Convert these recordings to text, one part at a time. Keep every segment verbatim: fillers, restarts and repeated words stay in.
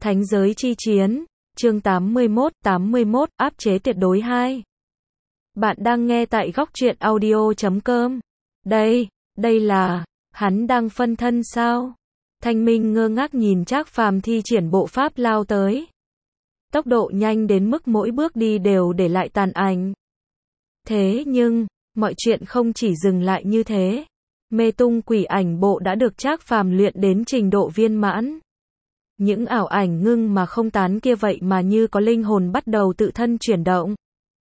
Thánh giới chi chiến, chương tám mươi mốt, tám mươi mốt, áp chế tuyệt đối hai. Bạn đang nghe tại góc truyện audio chấm com. Đây, đây là, hắn đang phân thân sao? Thanh Minh ngơ ngác nhìn Trác Phàm thi triển bộ pháp lao tới. Tốc độ nhanh đến mức mỗi bước đi đều để lại tàn ảnh. Thế nhưng, mọi chuyện không chỉ dừng lại như thế. Mê tung quỷ ảnh bộ đã được Trác Phàm luyện đến trình độ viên mãn. Những ảo ảnh ngưng mà không tán kia vậy mà như có linh hồn bắt đầu tự thân chuyển động.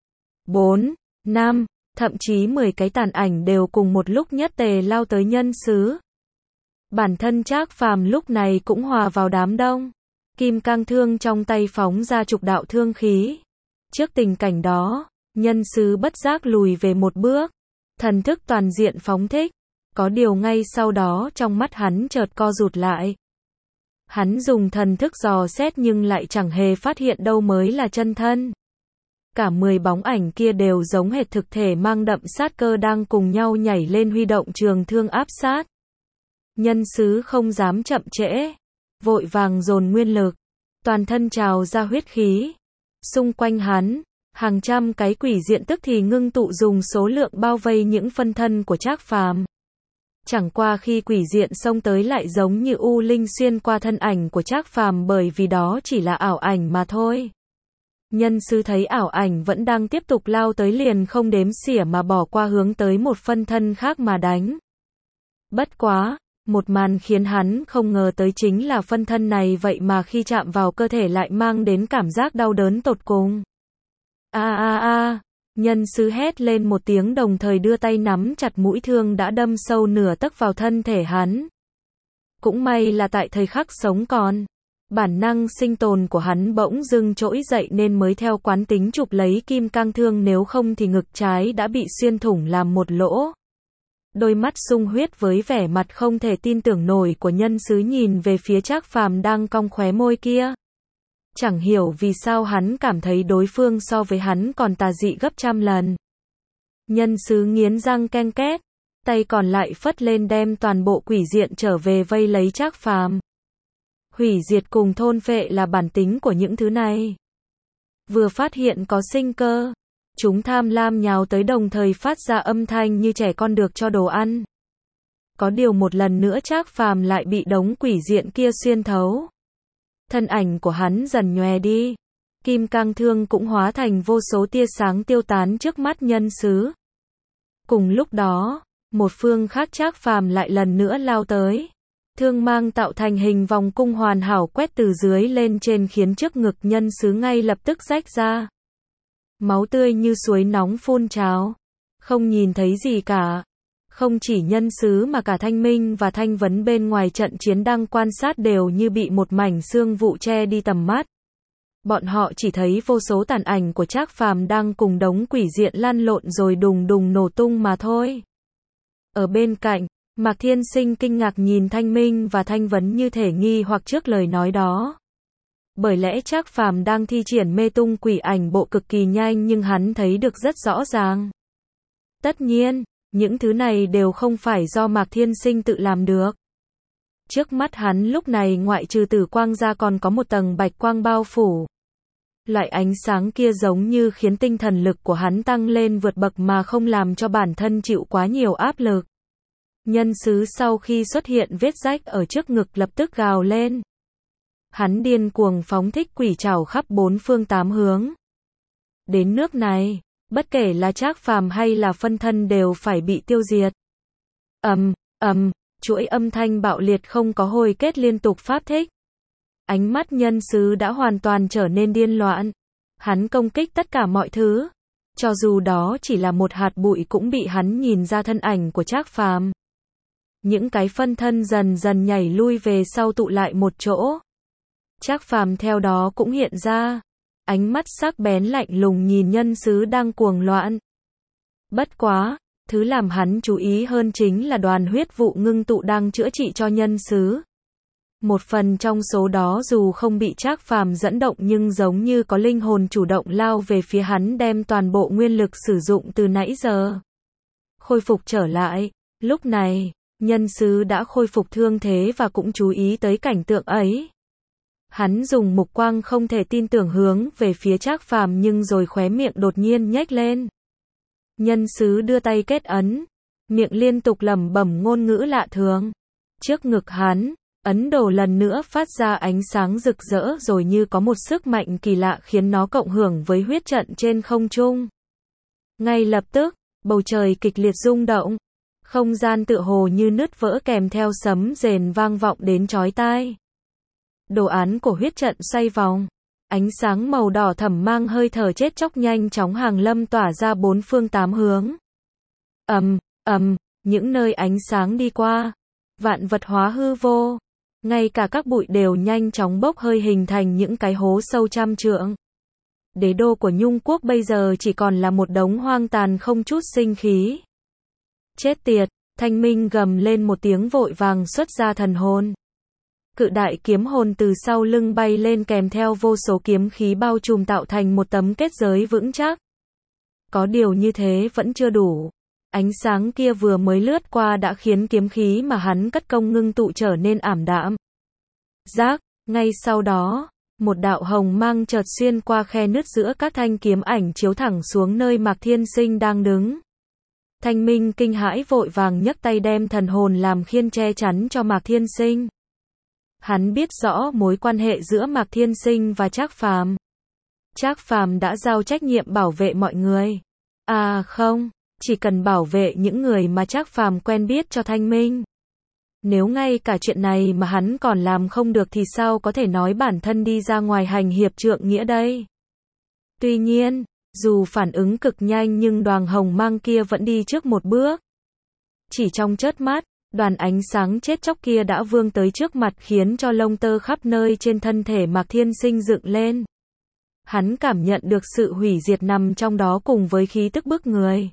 Bốn, năm, thậm chí mười cái tàn ảnh đều cùng một lúc nhất tề lao tới nhân xứ. Bản thân Trác Phàm lúc này cũng hòa vào đám đông. Kim cang thương trong tay phóng ra chục đạo thương khí. Trước tình cảnh đó, nhân xứ bất giác lùi về một bước. Thần thức toàn diện phóng thích. Có điều ngay sau đó trong mắt hắn chợt co rụt lại. Hắn dùng thần thức dò xét nhưng lại chẳng hề phát hiện đâu mới là chân thân. Cả mười bóng ảnh kia đều giống hệt thực thể mang đậm sát cơ đang cùng nhau nhảy lên huy động trường thương áp sát. Nhân xứ không dám chậm trễ, vội vàng dồn nguyên lực, toàn thân trào ra huyết khí. Xung quanh hắn, hàng trăm cái quỷ diện tức thì ngưng tụ dùng số lượng bao vây những phân thân của Trác Phàm. Chẳng qua khi quỷ diện xông tới lại giống như u linh xuyên qua thân ảnh của Trác Phàm bởi vì đó chỉ là ảo ảnh mà thôi. Nhân sư thấy ảo ảnh vẫn đang tiếp tục lao tới liền không đếm xỉa mà bỏ qua hướng tới một phân thân khác mà đánh. Bất quá, một màn khiến hắn không ngờ tới chính là phân thân này vậy mà khi chạm vào cơ thể lại mang đến cảm giác đau đớn tột cùng. A a a, nhân sư hét lên một tiếng đồng thời đưa tay nắm chặt mũi thương đã đâm sâu nửa tấc vào thân thể hắn. Cũng may là tại thời khắc sống còn, bản năng sinh tồn của hắn bỗng dưng trỗi dậy nên mới theo quán tính chụp lấy kim cang thương, nếu không thì ngực trái đã bị xuyên thủng làm một lỗ. Đôi mắt sung huyết với vẻ mặt không thể tin tưởng nổi của nhân xứ nhìn về phía Trác Phàm đang cong khóe môi kia. Chẳng hiểu vì sao hắn cảm thấy đối phương so với hắn còn tà dị gấp trăm lần. Nhân xứ nghiến răng ken két, tay còn lại phất lên đem toàn bộ quỷ diện trở về vây lấy Trác Phàm. Hủy diệt cùng thôn phệ là bản tính của những thứ này. Vừa phát hiện có sinh cơ, chúng tham lam nhào tới đồng thời phát ra âm thanh như trẻ con được cho đồ ăn. Có điều một lần nữa Trác Phàm lại bị đống quỷ diện kia xuyên thấu. Thân ảnh của hắn dần nhòe đi. Kim cang thương cũng hóa thành vô số tia sáng tiêu tán trước mắt nhân xứ. Cùng lúc đó, một phương khác Trác Phàm lại lần nữa lao tới. Thương mang tạo thành hình vòng cung hoàn hảo quét từ dưới lên trên khiến trước ngực nhân xứ ngay lập tức rách ra. Máu tươi như suối nóng phun trào. Không nhìn thấy gì cả. Không chỉ nhân xứ mà cả Thanh Minh và Thanh Vấn bên ngoài trận chiến đang quan sát đều như bị một mảnh sương vụ che đi tầm mắt. Bọn họ chỉ thấy vô số tàn ảnh của Trác Phàm đang cùng đống quỷ diện lăn lộn rồi đùng đùng nổ tung mà thôi. Ở bên cạnh, Mạc Thiên Sinh kinh ngạc nhìn Thanh Minh và Thanh Vấn như thể nghi hoặc trước lời nói đó. Bởi lẽ Trác Phàm đang thi triển mê tung quỷ ảnh bộ cực kỳ nhanh nhưng hắn thấy được rất rõ ràng. Tất nhiên, những thứ này đều không phải do Mạc Thiên Sinh tự làm được. Trước mắt hắn lúc này ngoại trừ tử quang ra còn có một tầng bạch quang bao phủ. Loại ánh sáng kia giống như khiến tinh thần lực của hắn tăng lên vượt bậc mà không làm cho bản thân chịu quá nhiều áp lực. Nhân xứ sau khi xuất hiện vết rách ở trước ngực lập tức gào lên. Hắn điên cuồng phóng thích quỷ trảo khắp bốn phương tám hướng. Đến nước này, bất kể là Trác Phàm hay là phân thân đều phải bị tiêu diệt. Ầm, ầm, chuỗi âm thanh bạo liệt không có hồi kết liên tục phát thích. Ánh mắt nhân xứ đã hoàn toàn trở nên điên loạn. Hắn công kích tất cả mọi thứ. Cho dù đó chỉ là một hạt bụi cũng bị hắn nhìn ra thân ảnh của Trác Phàm. Những cái phân thân dần dần nhảy lui về sau tụ lại một chỗ. Trác Phàm theo đó cũng hiện ra. Ánh mắt sắc bén lạnh lùng nhìn nhân xứ đang cuồng loạn. Bất quá, thứ làm hắn chú ý hơn chính là đoàn huyết vụ ngưng tụ đang chữa trị cho nhân xứ. Một phần trong số đó dù không bị Trác Phàm dẫn động nhưng giống như có linh hồn chủ động lao về phía hắn đem toàn bộ nguyên lực sử dụng từ nãy giờ. Khôi phục trở lại, lúc này, nhân xứ đã khôi phục thương thế và cũng chú ý tới cảnh tượng ấy. Hắn dùng mục quang không thể tin tưởng hướng về phía Trác Phàm nhưng rồi khóe miệng đột nhiên nhếch lên. Nhân sứ đưa tay kết ấn, miệng liên tục lẩm bẩm ngôn ngữ lạ thường. Trước ngực hắn, ấn đồ lần nữa phát ra ánh sáng rực rỡ rồi như có một sức mạnh kỳ lạ khiến nó cộng hưởng với huyết trận trên không trung. Ngay lập tức, bầu trời kịch liệt rung động, không gian tựa hồ như nứt vỡ kèm theo sấm rền vang vọng đến chói tai. Đồ án của huyết trận xoay vòng, ánh sáng màu đỏ thẫm mang hơi thở chết chóc nhanh chóng hàng lâm tỏa ra bốn phương tám hướng. Ầm, ầm, những nơi ánh sáng đi qua, vạn vật hóa hư vô, ngay cả các bụi đều nhanh chóng bốc hơi hình thành những cái hố sâu trăm trượng. Đế đô của Nhung quốc bây giờ chỉ còn là một đống hoang tàn không chút sinh khí. Chết tiệt, Thanh Minh gầm lên một tiếng vội vàng xuất ra thần hồn. Cự đại kiếm hồn từ sau lưng bay lên kèm theo vô số kiếm khí bao trùm tạo thành một tấm kết giới vững chắc. Có điều như thế vẫn chưa đủ. Ánh sáng kia vừa mới lướt qua đã khiến kiếm khí mà hắn cất công ngưng tụ trở nên ảm đạm. Rác, ngay sau đó, một đạo hồng mang chợt xuyên qua khe nứt giữa các thanh kiếm ảnh chiếu thẳng xuống nơi Mạc Thiên Sinh đang đứng. Thanh Minh kinh hãi vội vàng nhấc tay đem thần hồn làm khiên che chắn cho Mạc Thiên Sinh. Hắn biết rõ mối quan hệ giữa Mạc Thiên Sinh và Trác Phàm. Trác Phàm đã giao trách nhiệm bảo vệ mọi người. À không, chỉ cần bảo vệ những người mà Trác Phàm quen biết cho Thanh Minh. Nếu ngay cả chuyện này mà hắn còn làm không được thì sao có thể nói bản thân đi ra ngoài hành hiệp trượng nghĩa đây? Tuy nhiên, dù phản ứng cực nhanh nhưng đoàn hồng mang kia vẫn đi trước một bước. Chỉ trong chớp mắt, đoàn ánh sáng chết chóc kia đã vươn tới trước mặt khiến cho lông tơ khắp nơi trên thân thể Mạc Thiên Sinh dựng lên. Hắn cảm nhận được sự hủy diệt nằm trong đó cùng với khí tức bức người.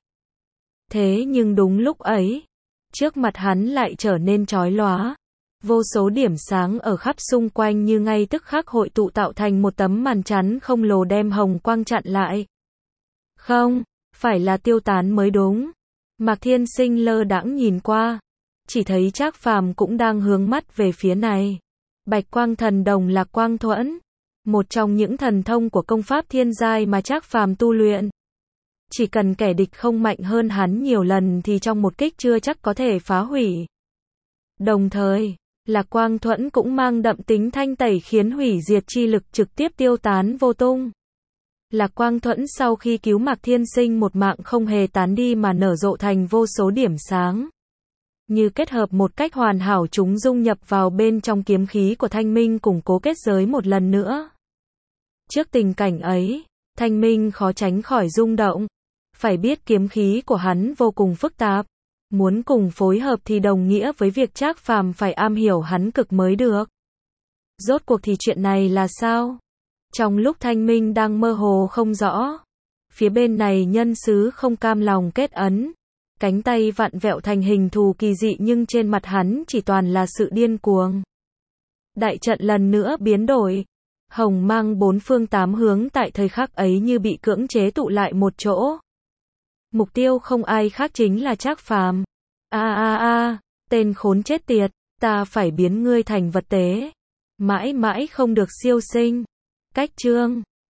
Thế nhưng đúng lúc ấy, trước mặt hắn lại trở nên chói lóa. Vô số điểm sáng ở khắp xung quanh như ngay tức khắc hội tụ tạo thành một tấm màn chắn không lồ đem hồng quang chặn lại. Không, phải là tiêu tán mới đúng. Mạc Thiên Sinh lơ đãng nhìn qua, chỉ thấy Trác Phàm cũng đang hướng mắt về phía này. Bạch quang thần đồng là quang thuẫn, một trong những thần thông của công pháp thiên giai mà Trác Phàm tu luyện. Chỉ cần kẻ địch không mạnh hơn hắn nhiều lần thì trong một kích chưa chắc có thể phá hủy. Đồng thời, Lạc Quang Thuẫn cũng mang đậm tính thanh tẩy khiến hủy diệt chi lực trực tiếp tiêu tán vô tung. Lạc Quang Thuẫn sau khi cứu Mạc Thiên Sinh một mạng không hề tán đi mà nở rộ thành vô số điểm sáng. Như kết hợp một cách hoàn hảo chúng dung nhập vào bên trong kiếm khí của Thanh Minh củng cố kết giới một lần nữa. Trước tình cảnh ấy, Thanh Minh khó tránh khỏi rung động. Phải biết kiếm khí của hắn vô cùng phức tạp. Muốn cùng phối hợp thì đồng nghĩa với việc Trác Phàm phải am hiểu hắn cực mới được. Rốt cuộc thì chuyện này là sao? Trong lúc Thanh Minh đang mơ hồ không rõ, phía bên này nhân sứ không cam lòng kết ấn. Cánh tay vặn vẹo thành hình thù kỳ dị nhưng trên mặt hắn chỉ toàn là sự điên cuồng. Đại trận lần nữa biến đổi. Hồng mang bốn phương tám hướng tại thời khắc ấy như bị cưỡng chế tụ lại một chỗ. Mục tiêu không ai khác chính là Trác Phàm. A a a, tên khốn chết tiệt, ta phải biến ngươi thành vật tế. Mãi mãi không được siêu sinh. Cách chương